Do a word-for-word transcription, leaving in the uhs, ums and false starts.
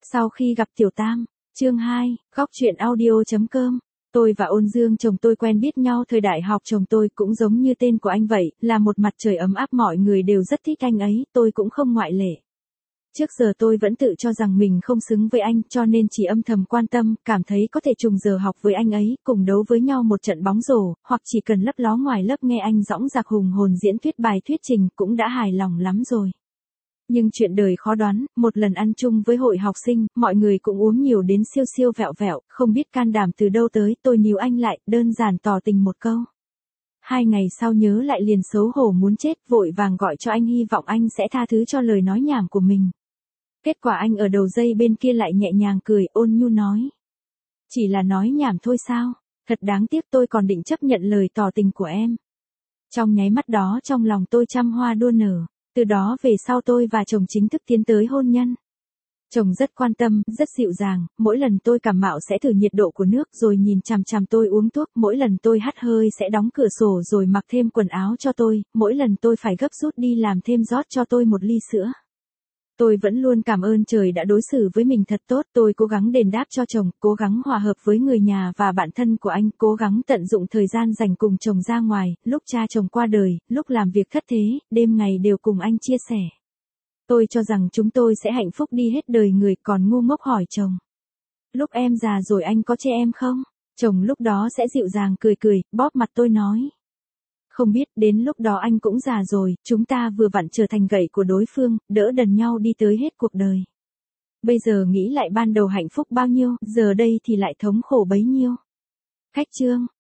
Sau khi gặp Tiểu Tam, chương hai, góc truyện audio chấm com. Tôi và Ôn Dương chồng tôi quen biết nhau thời đại học, chồng tôi cũng giống như tên của anh vậy, là một mặt trời ấm áp, mọi người đều rất thích anh ấy, tôi cũng không ngoại lệ. Trước giờ tôi vẫn tự cho rằng mình không xứng với anh, cho nên chỉ âm thầm quan tâm, cảm thấy có thể trùng giờ học với anh ấy, cùng đấu với nhau một trận bóng rổ, hoặc chỉ cần lấp ló ngoài lớp nghe anh dõng dạc hùng hồn diễn thuyết bài thuyết trình cũng đã hài lòng lắm rồi. Nhưng chuyện đời khó đoán, một lần ăn chung với hội học sinh, mọi người cũng uống nhiều đến siêu siêu vẹo vẹo, không biết can đảm từ đâu tới, tôi níu anh lại, đơn giản tỏ tình một câu. Hai ngày sau nhớ lại liền xấu hổ muốn chết, vội vàng gọi cho anh, hy vọng anh sẽ tha thứ cho lời nói nhảm của mình. Kết quả anh ở đầu dây bên kia lại nhẹ nhàng cười, ôn nhu nói. Chỉ là nói nhảm thôi sao, thật đáng tiếc, tôi còn định chấp nhận lời tỏ tình của em. Trong nháy mắt đó trong lòng tôi trăm hoa đua nở. Từ đó về sau tôi và chồng chính thức tiến tới hôn nhân. Chồng rất quan tâm, rất dịu dàng, mỗi lần tôi cảm mạo sẽ thử nhiệt độ của nước rồi nhìn chằm chằm tôi uống thuốc, mỗi lần tôi hắt hơi sẽ đóng cửa sổ rồi mặc thêm quần áo cho tôi, mỗi lần tôi phải gấp rút đi làm thêm rót cho tôi một ly sữa. Tôi vẫn luôn cảm ơn trời đã đối xử với mình thật tốt, tôi cố gắng đền đáp cho chồng, cố gắng hòa hợp với người nhà và bạn thân của anh, cố gắng tận dụng thời gian dành cùng chồng ra ngoài, lúc cha chồng qua đời, lúc làm việc thất thế, đêm ngày đều cùng anh chia sẻ. Tôi cho rằng chúng tôi sẽ hạnh phúc đi hết đời người, còn ngu ngốc hỏi chồng. Lúc em già rồi anh có chê em không? Chồng lúc đó sẽ dịu dàng cười cười, bóp mặt tôi nói. Không biết, đến lúc đó anh cũng già rồi, chúng ta vừa vặn trở thành gậy của đối phương, đỡ đần nhau đi tới hết cuộc đời. Bây giờ nghĩ lại ban đầu hạnh phúc bao nhiêu, giờ đây thì lại thống khổ bấy nhiêu. Khách chương.